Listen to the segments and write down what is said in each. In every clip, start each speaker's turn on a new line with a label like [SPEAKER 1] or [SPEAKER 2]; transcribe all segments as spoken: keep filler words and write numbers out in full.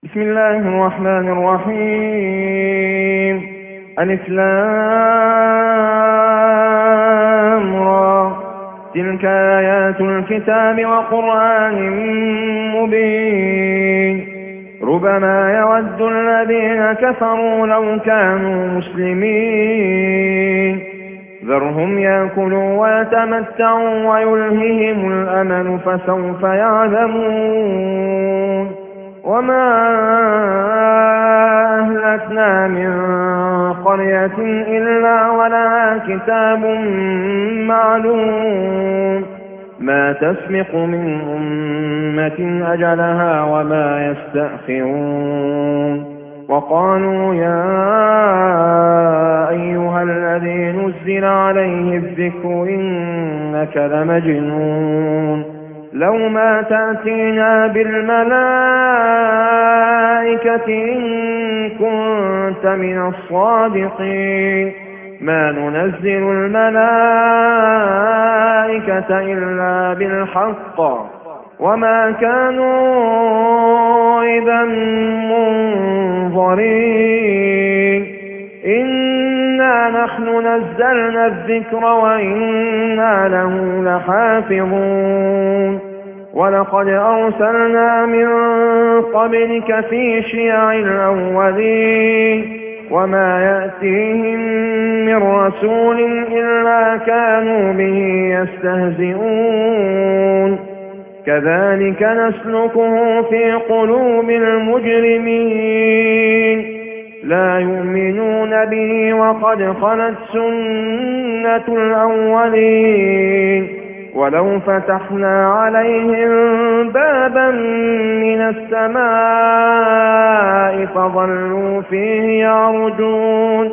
[SPEAKER 1] بسم الله الرحمن الرحيم. ألف لام را، تلك آيات الكتاب وقرآن مبين. ربما يود الذين كفروا لو كانوا مسلمين. ذرهم يأكلوا ويتمتعوا ويلههم الأمل فسوف يعلمون. وما أهلكنا من قرية إلا ولها كتاب معلوم، ما تسبق من أمة أجلها وما يستأخرون. وقالوا يا أيها الذي نزل عليه الذكر إنك لمجنون، لو ما تأتينا بالملائكة إن كنت من الصادقين. ما ننزل الملائكة إلا بالحق وما كانوا إذا منظرين. إنا نحن نزلنا الذكر وإنا له لحافظون. ولقد أرسلنا من قبلك في شيع الأولين وما يأتيهم من رسول إلا كانوا به يستهزئون. كذلك نسلكه في قلوب المجرمين، لا يؤمنون به وقد خلت سنة الأولين. ولو فتحنا عليهم بابا من السماء فظلوا فيه يعرجون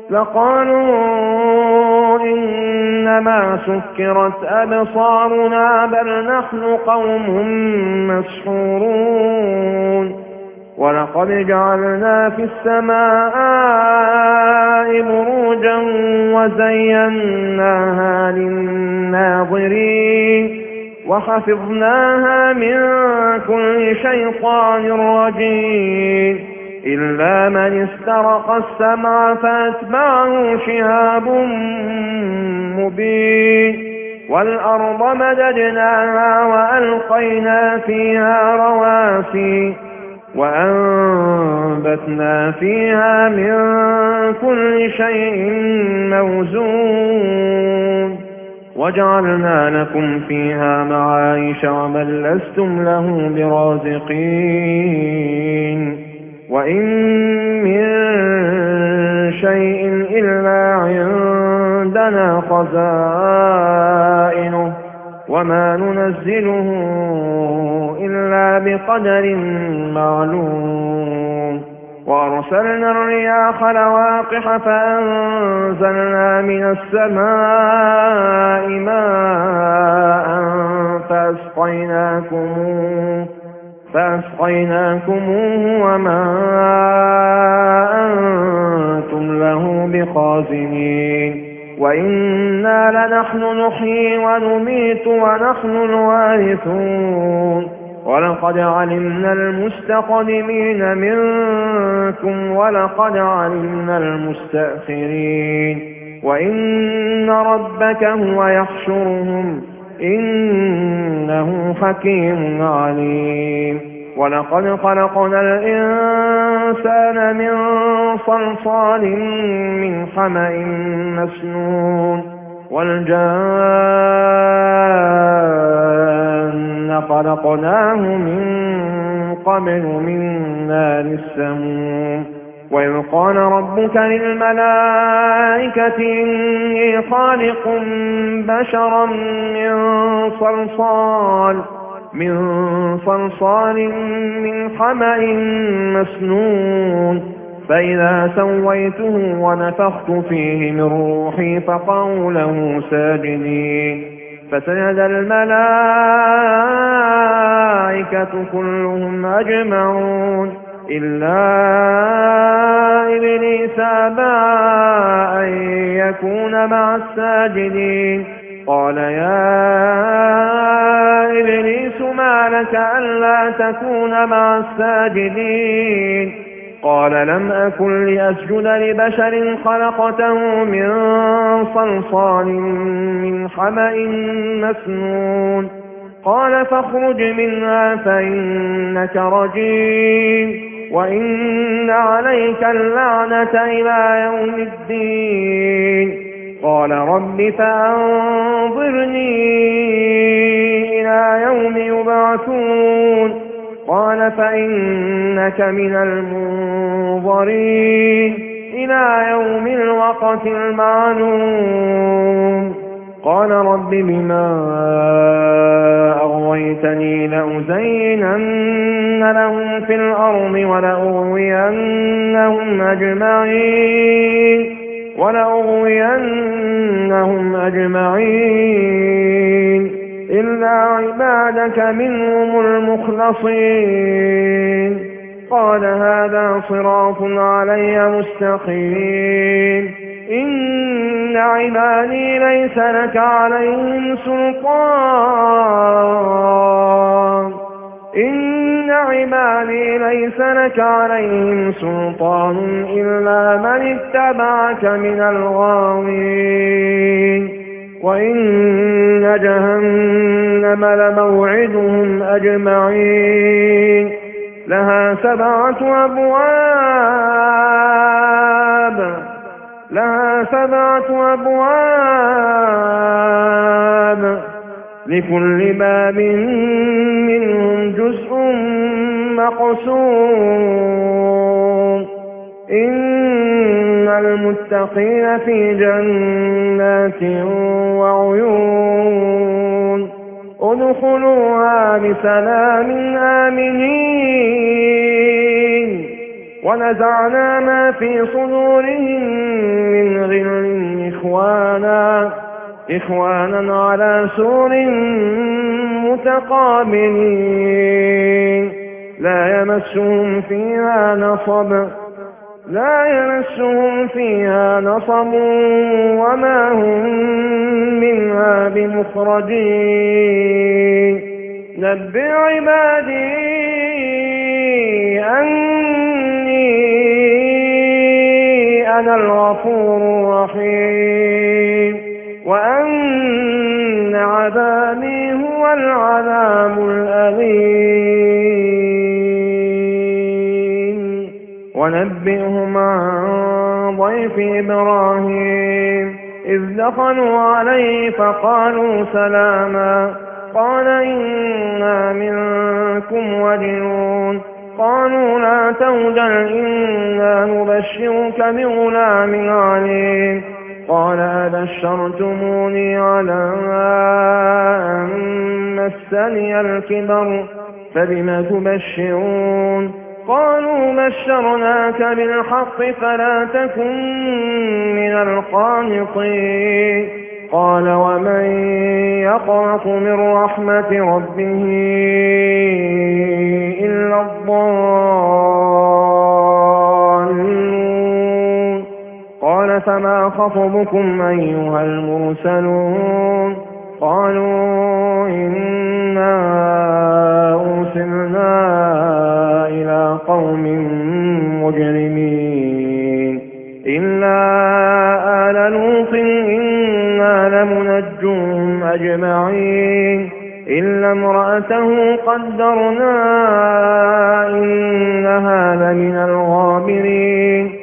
[SPEAKER 1] لقالوا إنما سكرت أبصارنا بل نحن قوم مسحورون. ولقد جعلنا في السماء بروجا وزيناها للناظرين وحفظناها من كل شيطان رجيم إلا من استرق السمع فأتبعه شهاب مبين. والأرض مددناها وألقينا فيها رواسي وأنبتنا فيها من كل شيء موزون وجعلنا لكم فيها معايش ومن لستم له برازقين. وإن من شيء إلا عندنا خزائنه وما ننزله إلا بقدر معلوم. وأرسلنا الرياح لواقح فأنزلنا من السماء ماء فأسقيناكموه فأسقيناكموه وما أنتم له بخازنين. وإنا لنحن نحيي ونميت ونحن الوارثون. ولقد علمنا المستقدمين منكم ولقد علمنا المستأخرين. وإن ربك هو يحشرهم إنه حكيم عليم. ولقد خلقنا الإنسان من صلصال من حمأ مسنون والجان خلقناه من قبل من نار السموم. وإذ قال ربك للملائكة إني خالق بشرا من صلصال من صلصال من حمأ مسنون فإذا سويته ونفخت فيه من روحي فقعوا له ساجدين. فسجد الملائكة كلهم أجمعون إلا إبليس أبى أن يكون مع الساجدين قال يا إبليس ما لك ألا تكون مع الساجدين قال لم أكن لأسجد لبشر خلقته من صلصال من حمأ مسنون قال فاخرج منها فإنك رجيم وإن عليك اللعنة إلى يوم الدين قال رب فأنظرني إلى يوم يبعثون قال فإنك من المنظرين إلى يوم الوقت المعلوم قال رب بما أغويتني لأزينن لهم في الأرض ولأغوينهم أجمعين ولأغوينهم أجمعين إلا عبادك منهم المخلصين قال هذا صراط علي مستقيم إن عبادي ليس لك عليهم سلطان إن عبادي ليس لك عليهم سلطان إلا من اتبعك من الغاوين وإن جهنم لموعدهم أجمعين لها سبعة أبواب لها سبعة أبواب لكل باب منهم جزء مقسوم إن المتقين في جنات وعيون ادخلوها بسلام آمنين ونزعنا ما في صدورهم من غل إخوانا إخوانا على سور متقابلين لا يمسهم فيها نصب لا يمسهم فيها نصب وما هم منها بمخرجين نبئ عبادي أني أنا الغفور الرحيم وأن عذابي هو العذاب الأليم ونبئهم عن ضيف إبراهيم إذ دخلوا عليه فقالوا سلاما قال إنا منكم وجلون قالوا لا توجل إنا نبشرك بغلام عليم قال أبشرتموني على أن مسني الكبر فبم تبشرون قالوا بشرناك بالحق فلا تكن من القانطين قال ومن يقنط من رحمة ربه إلا الضالون قال فما خطبكم أيها المرسلون قالوا إنا أرسلنا إلى قوم مجرمين إلا آل لوط إنا لمنجوهم أجمعين إلا امرأته قدرنا إنها لمن الغابرين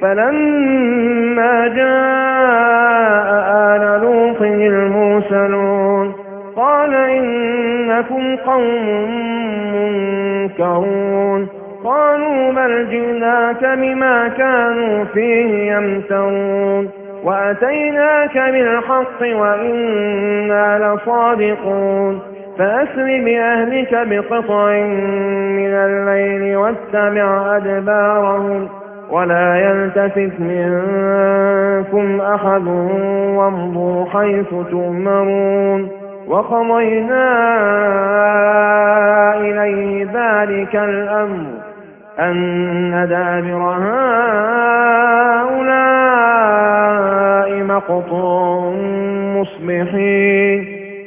[SPEAKER 1] فلما جاء آل لوط المرسلون قال إنكم قوم منكرون قالوا بل جئناك بما كانوا فيه يمترون وأتيناك بالحق وإنا لصادقون فأسر بأهلك بقطع من الليل واتبع أدبارهم ولا يلتفت منكم أحد وامضوا حيث تؤمرون وقضينا إليه ذلك الأمر أن دابر هؤلاء مقطوع مصبحين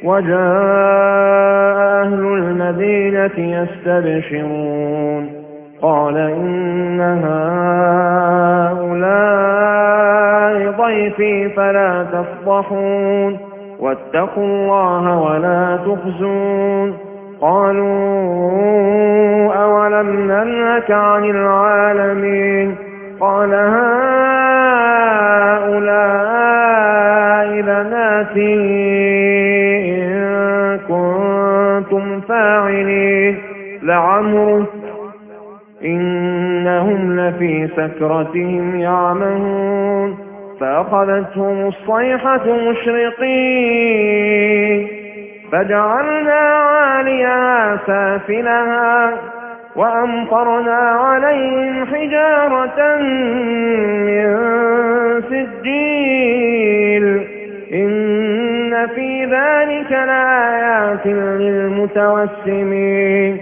[SPEAKER 1] وجاء أهل المدينة يستبشرون قال إن هؤلاء ضيفي فلا تفضحون واتقوا الله ولا تخزون قالوا أولم ننهك عن العالمين قال هؤلاء بناتي إن كنتم فاعلين لعمرك إنهم لفي سكرتهم يعمهون فأخذتهم الصيحة مشرقين فجعلنا عاليها سافلها وأمطرنا عليهم حجارة من سجيل إن في ذلك لآيات للمتوسمين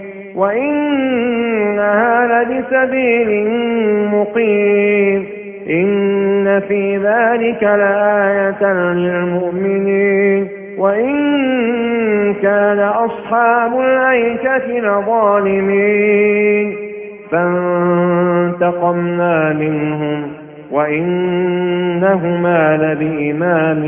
[SPEAKER 1] وإنها لبسبيل مقيم إن في ذلك لآية للمؤمنين وإن كان أصحاب الأيكة لظالمين فانتقمنا منهم وإنهما لبإمام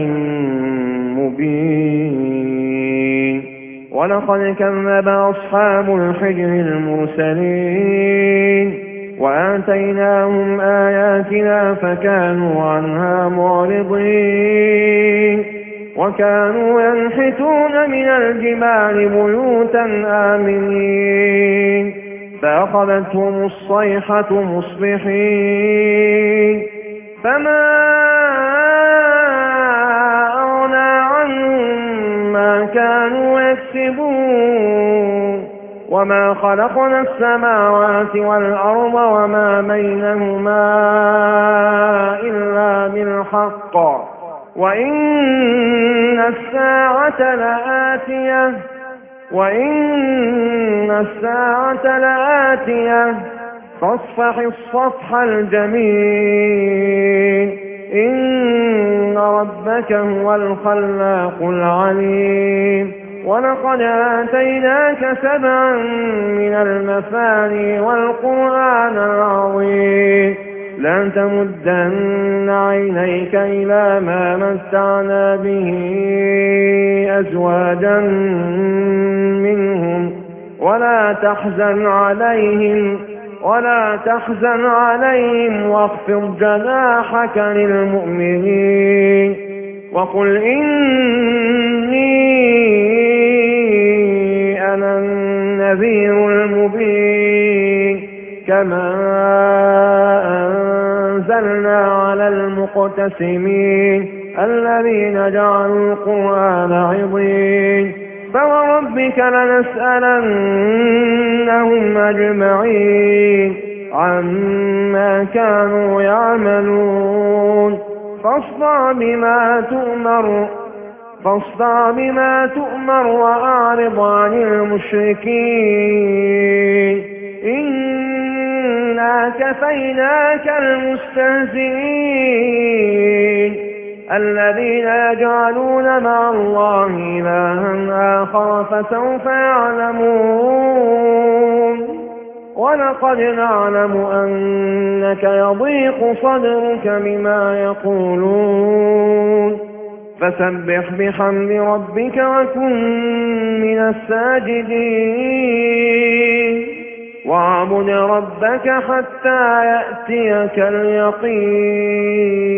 [SPEAKER 1] مبين ولقد كذب أصحاب الحجر المرسلين وآتيناهم آياتنا فكانوا عنها معرضين وكانوا ينحتون من الجبال بيوتا آمنين فأخذتهم الصيحة مصبحين فما أغنى عنهم ما كانوا يكسبون وما خلقنا السماوات والأرض وما بينهما إلا بالحق وإن الساعة لآتية وإن الساعة لآتية فاصفح الصفح الجميل إن ربك هو الخلاق العليم ولقد آتيناك سبعا من المثاني والقرآن العظيم لا تمدن عينيك إلى ما متعنا به أزواجا منهم ولا تحزن عليهم ولا تحزن عليهم واخفض جناحك للمؤمنين وقل إني أنا النذير المبين كما أنزلنا على المقتسمين الذين جعلوا القرآن عضين فوربك لنسألنهم أجمعين عما كانوا يعملون فاصدع بما تؤمر فاصدع بما تؤمر وأعرض عن المشركين إنا كفيناك المستهزئين الذين يجعلون مع الله إلها آخر فسوف يعلمون ولقد نعلم أنك يضيق صدرك بما يقولون فسبح بحمد ربك وكن من الساجدين واعبد ربك حتى يأتيك اليقين